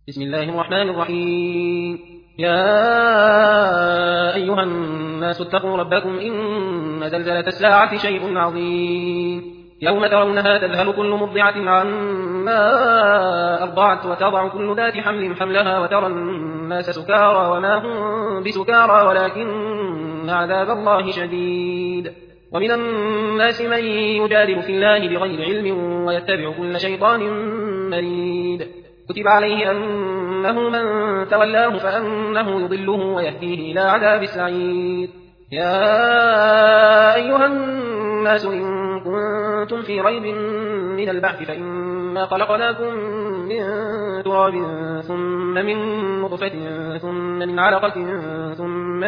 بسم الله الرحمن الرحيم. يا أيها الناس اتقوا ربكم إن زلزلة الساعة شيء عظيم يوم ترونها تذهل كل مرضعة عما أرضعت وتضع كل ذات حمل حملها وترى الناس سكارى وما هم بسكارى ولكن عذاب الله شديد. ومن الناس من يجادل في الله بغير علم ويتبع كل شيطان مريد. كتب عليه أنه من تولاه فأنه يضله ويهديه إلى عذاب السعير. يا أيها الناس إن كنتم في ريب من البعث فإنا خلقناكم من تراب ثم من نطفة ثم من علقة ثم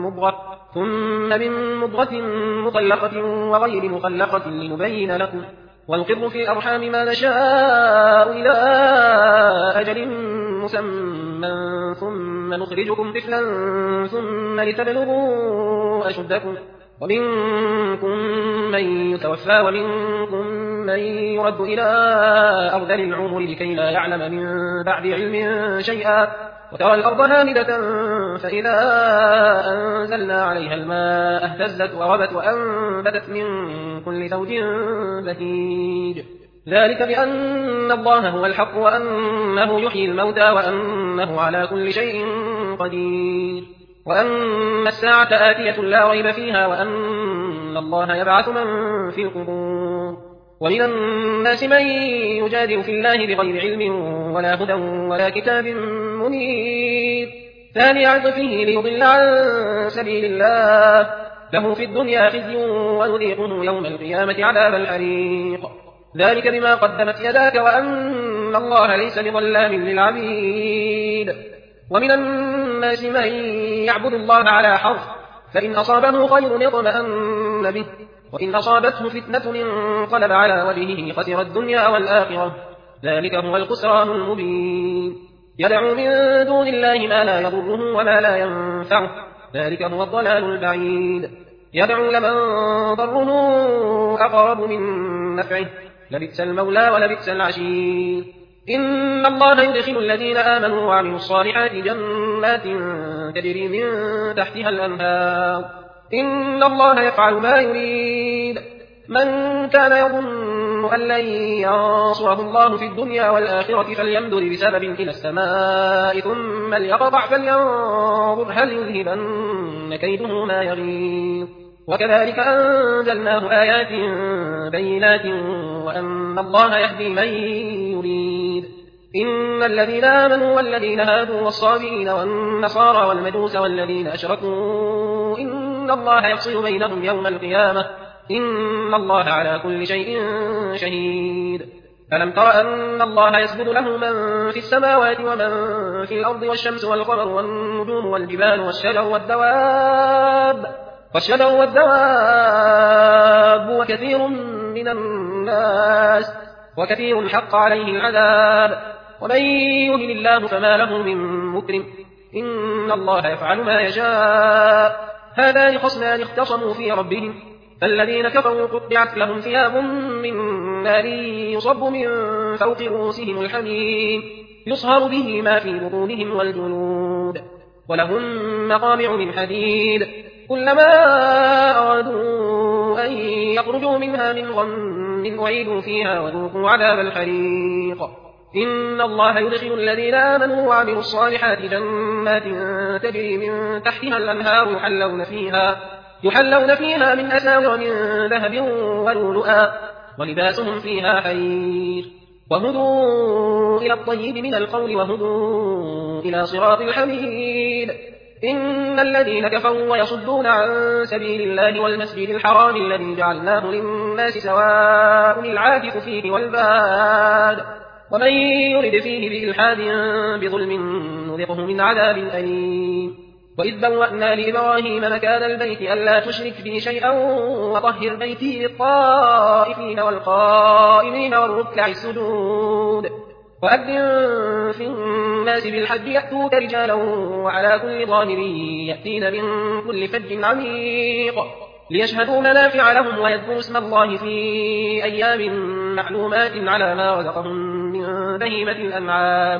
من مضغة مخلقة وغير مخلقة لنبين لكم ونقر في الأرحام ما نشاء إلى أجل مسمى ثم نخرجكم طفلا ثم لتبلغوا أشدكم ومنكم من يتوفى ومنكم من يرد إلى أرذل العمر لكي لا يعلم من بعد علم شيئا. وترى الأرض هامدة فإذا أنزلنا عليها الماء اهتزت وربت وأنبتت من كل زوج بهيج. ذلك بأن الله هو الحق وأنه يحيي الموتى وأنه على كل شيء قدير وأن الساعة آتية لا ريب فيها وأن الله يبعث من في القبور. ومن الناس من يجادل في الله بغير علم ولا هدى ولا كتاب منير ثاني عطفه ليضل عن سبيل الله له في الدنيا خزي ونذيقه يوم القيامة عذاب الحريق. ذلك بما قدمت يداك وأن الله ليس بظلام للعبيد. ومن الناس من يعبد الله على حرف فإن أصابه خير اطمأن به وإن أصابته فتنة انقلب على وجهه خسر الدنيا والآخرة ذلك هو الخسران المبين. يدعو من دون الله ما لا يضره وما لا ينفعه ذلك هو الضلال البعيد. يدعو لمن ضره أقرب من نفعه لبئس المولى ولبئس العشير. إن الله يدخل الذين آمنوا وعملوا الصالحات جنات تجري من تحتها الأنهار إن الله يفعل ما يريد. من كان يظن أن لن ينصره الله في الدنيا والآخرة فليمدد بسبب إلى السماء ثم ليقطع فلينظر هل يذهبن كيده ما يغيظ. وكذلك أنزلناه آيات بينات وأن الله يهدي من يريد. إن الذين آمنوا والذين هادوا والصابئين والنصارى والمجوس والذين أشركوا إن الله يفصل بينهم يوم القيامة إن الله على كل شيء شهيد. ألم تر أن الله يسجد له من في السماوات ومن في الأرض والشمس والقمر والنجوم والجبال والشجر والدواب وكثير من الناس وكثير حق عليه العذاب ومن يهن الله فما له من مكرم إن الله يفعل ما يشاء. هذان خصمان اختصموا في ربهم فالذين كفروا قطعت لهم ثياب من نار يصب من فوق رؤوسهم الحميم يصهر به ما في بطونهم والجلود ولهم مقامع من حديد كلما أرادوا أن يخرجوا منها من غم أعيدوا فيها وذوقوا عذاب الحريق. إن الله يدخل الذين آمنوا وعملوا الصالحات جنات تجري من تحتها الأنهار يحلون فيها من أساور من ذهب ولؤلؤا ولباسهم فيها حرير وهدوا إلى الطيب من القول وهدوا إلى صراط الحميد. إن الذين كفروا ويصدون عن سبيل الله والمسجد الحرام الذي جعلناه للناس سواء العاكف فيه والباد ومن يرد فيه بإلحاد بظلم نذقه من عذاب أليم. وإذ بوأنا لإبراهيم مكان البيت ألا تشرك بي شيئا وطهر بيتي للطائفين والقائمين والركع السجود وأذن في الناس بالحج يأتوك رجالا وعلى كل ضامر يأتين من كل فج عميق ليشهدوا منافع لهم ويذكروا اسم الله في أيام معلومات على ما رزقهم من بهيمة الأنعام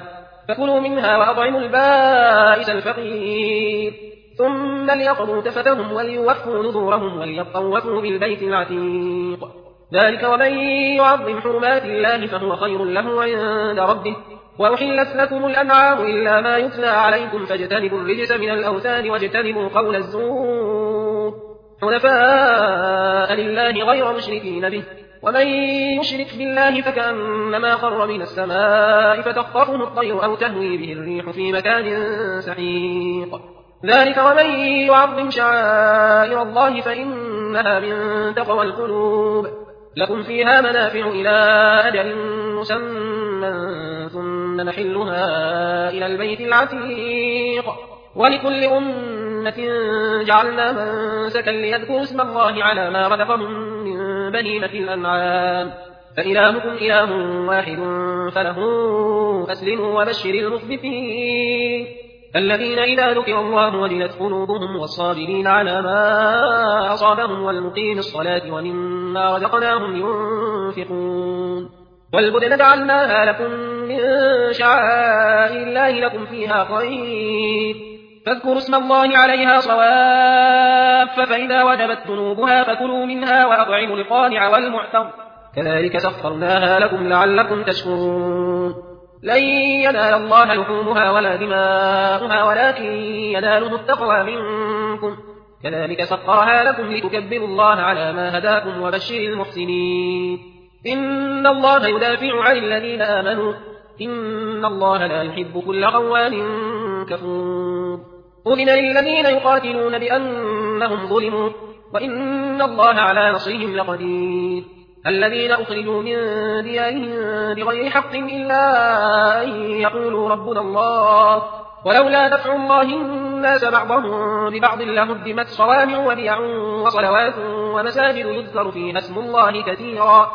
فكلوا منها وأطعموا البائس الفقير ثم ليقضوا تفتهم وليوفوا نذورهم وليطوفوا بالبيت العتيق ذلك ومن يعظم حرمات الله فهو خير له عند ربه وأحلت لكم الأنعام إلا ما يتلى عليكم فاجتنبوا الرجس من الأوثان واجتنبوا قول الزور حنفاء لله غير مشركين به ومن يشرك بالله فكأنما خر من السماء فتخطفه الطير أو تهوي به الريح في مكان سحيق ذلك ومن يعظم شعائر الله فإنها من تقوى القلوب لكم فيها منافع إلى أجل مسمى ثم نحلها إلى البيت العتيق ولكل أمة جعلنا منسكا ليذكروا اسم الله على ما رزقهم من بهيمة الأنعام فإلهكم إله واحد فله أسلموا وبشر المخبتين الذين إذا ذكر الله وجلت قلوبهم والصابرين على ما أصابهم والمقيم الصلاة ومما رزقناهم ينفقون والبدن جعلناها لكم من شعائر الله لكم فيها خير فاذكروا اسم الله عليها صواف فإذا وجبت جنوبها فكلوا منها وأطعموا القانع والمعتر كذلك سخرناها لكم لعلكم تشكرون لن ينال الله لحومها ولا دماؤها ولكن يناله التقوى منكم كذلك سخرها لكم لتكبروا الله على ما هداكم وبشر المحسنين إن الله يدافع عن الذين آمنوا إن الله لا يحب كل خوان كفور أذن للذين يقاتلون بأنهم ظلموا وإن الله على نصرهم لقدير الذين أخرجوا من ديارهم بغير حق إلا أن يقولوا ربنا الله ولولا دفع الله الناس بعضهم ببعض لهدمت صوامع وبيع وصلوات ومساجد يذكر فيها اسم الله كثيرا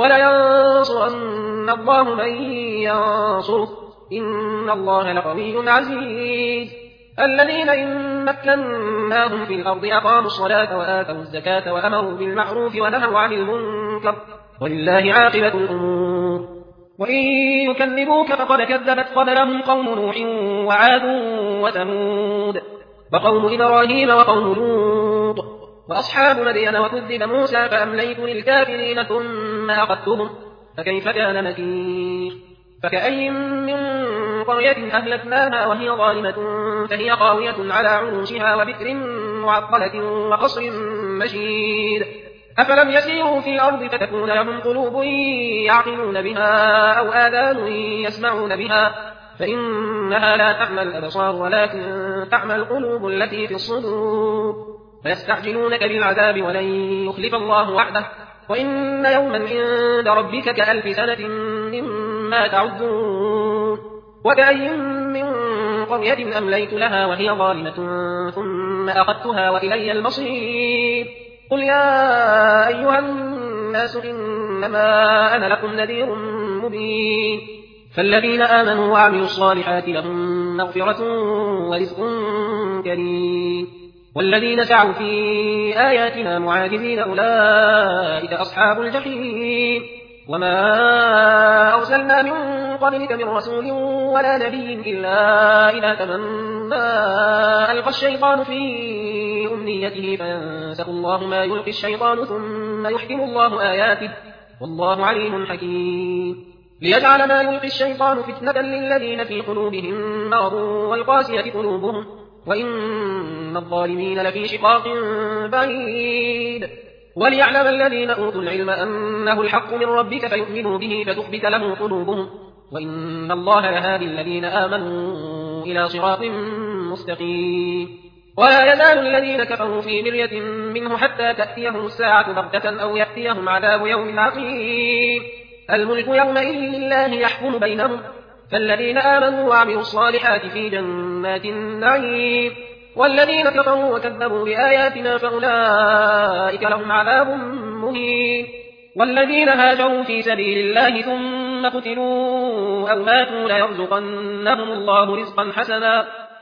ولينصرن الله من ينصره إن الله لقوي عزيز الذين إن مكناهم في الأرض أقاموا الصلاة وآتوا الزكاة وأمروا بالمعروف ونهوا عن المنكر ولله عاقبة الأمور وإن يكذبوك فقد كذبت قبلهم قوم نوح وعاد وثمود وقوم إبراهيم وقوم لوط وأصحاب مدين وكذب موسى فأمليت للكافرين ثم أخذتهم فكيف كان نكير فكأي من قرية أهلكناها وهي ظالمة فهي خاوية على عروشها وبئر معطلة وقصر مشيد أفلم يسيروا في الأرض فتكون لهم قلوب يعقلون بها أو آذان يسمعون بها فإنها لا تعمى الأبصار ولكن تعمى القلوب التي في الصدور فيستعجلونك بالعذاب ولن يخلف الله وعده وإن يوما عند ربك كألف سنة مما تعدون وكأي من قرية أمليت لها وهي ظالمة ثم أخذتها وإلي المصير قل يا أيها الناس إنما أنا لكم نذير مبين فالذين آمنوا وعملوا الصالحات لهم مغفرة ورزق كريم والذين سعوا في آياتنا معاجزين أولئك أصحاب الجحيم وما أرسلنا من قبلك من رسول ولا نبي إلا إذا تمنى ألقى الشيطان في أمنيته فينسخ الله ما يلقي الشيطان ثم يحكم الله آياته والله عليم حكيم ليجعل ما يلقي الشيطان فتنة للذين في قلوبهم مرض والقاسية قلوبهم وإن الظالمين لفي شقاق بعيد وليعلم الذين أوتوا العلم أنه الحق من ربك فيؤمنوا به فتخبت له قلوبهم وإن الله لهادي الذين آمنوا إلى صراط مستقيم ولا يزال الذين كفروا في مرية منه حتى تأتيهم الساعة بغتة أو يأتيهم عذاب يوم عقيم الملك يومئذ لله يحكم بينهم فالذين آمنوا وعملوا الصالحات في جنات النعيم والذين كفروا وكذبوا بآياتنا فأولئك لهم عذاب مهين والذين هاجروا في سبيل الله ثم قتلوا أو ماتوا ليرزقنهم الله رزقا حسنا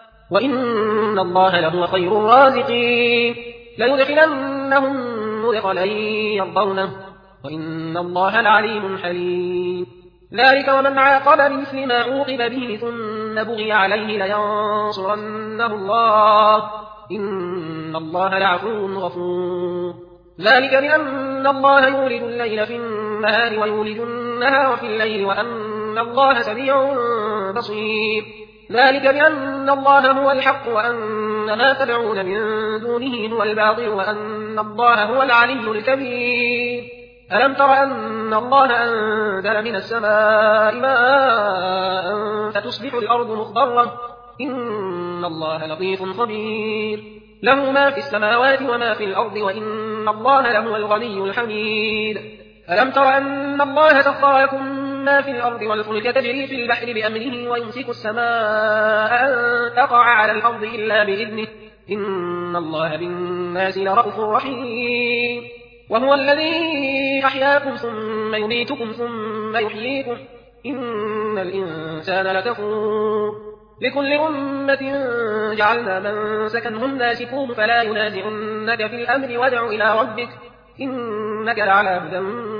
وإن الله لهو خير الرازقين ليدخلنهم مدخلا يرضونه وإن الله لعليم حليم ذلك ومن عاقب بمثل ما عوقب به ثم بغي عليه لينصرنه الله إن الله لعفو غفور ذلك بأن الله يولد الليل في النهار ويولد النهار في الليل وأن الله سميع بصير ذلك بأن الله هو الحق وأن ما تدعون من دونه هو الباطل وأن الله هو العلي الكبير ألم تر أن الله أنزل من السماء ماء فتصبح الأرض مخضرة إن الله لطيف خبير له ما في السماوات وما في الأرض وإن الله لهو الغني الحميد ألم تر أن الله سخر لكم ما في الأرض والفلك تجري في البحر بأمره ويمسك السماء أن تقع على الأرض إلا بإذنه إن الله بالناس لرءوف رحيم وهو الذي أحياكم ثم يميتكم ثم يحييكم إن الإنسان لكفور لكل أمة جعلنا منسكا هم ناسكوه فلا ينازعنك في الأمر وادع إلى ربك إنك لعلى هدى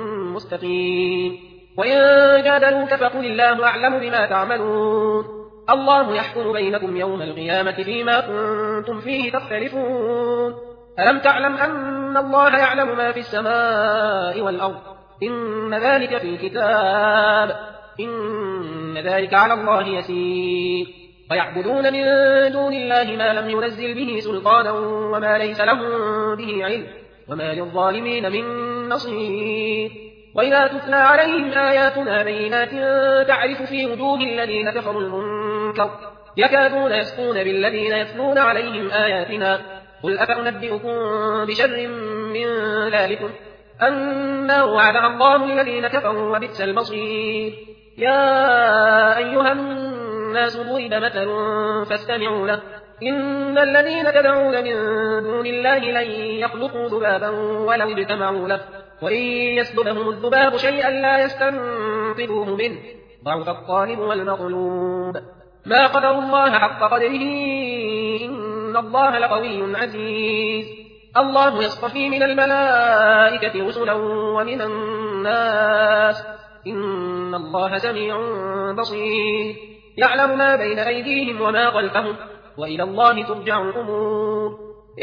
مستقيم وإن جادلوك فقل الله أعلم بما تعملون الله يحكم بينكم يوم القيامة فيما كنتم فيه تختلفون ألم تعلم أن الله يعلم ما في السماء والأرض إن ذلك في كتاب إن ذلك على الله يسير ويعبدون من دون الله ما لم ينزل به سلطانا وما ليس لهم به علم وما للظالمين من نصير وإذا تتلى عليهم آياتنا بينات تعرف في وجوه الذين كفروا المنكر يكادون يسقون بالذين يتلون عليهم آياتنا قل أفأنبئكم بشر من ذلكم النار وعدها الله الذين كفروا وبئس المصير يا أيها الناس ضرب مثل فاستمعوا له إن الذين تدعون من دون الله لن يخلقوا ذبابا ولو اجتمعوا له وإن يسلبهم الذباب شيئا لا يستنقذوه منه ضعف الطالب والمطلوب ما قدر الله حق قدره إن الله لقوي عزيز الله يصطفي من الملائكة رسلا ومن الناس إن الله سميع بصير يعلم ما بين أيديهم وما خلفهم وإلى الله ترجع الأمور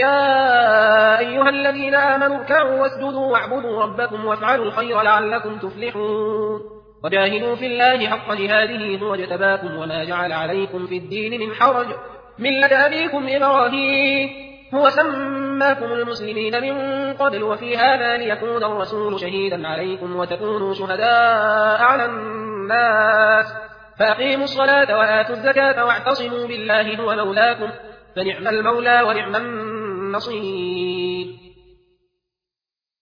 يا أيها الذين آمنوا اركعوا واسجدوا واعبدوا ربكم وافعلوا الخير لعلكم تفلحون وجاهدوا في الله حق جهاده هو اجتباكم وما جعل عليكم في الدين من حرج ملة أبيكم إبراهيم هو سماكم المسلمين من قبل وفي هذا ليكون الرسول شهيدا عليكم وتكونوا شهداء على الناس فأقيموا الصلاة وآتوا الزكاة واعتصموا بالله هو مولاكم فنعم المولى ونعم النصير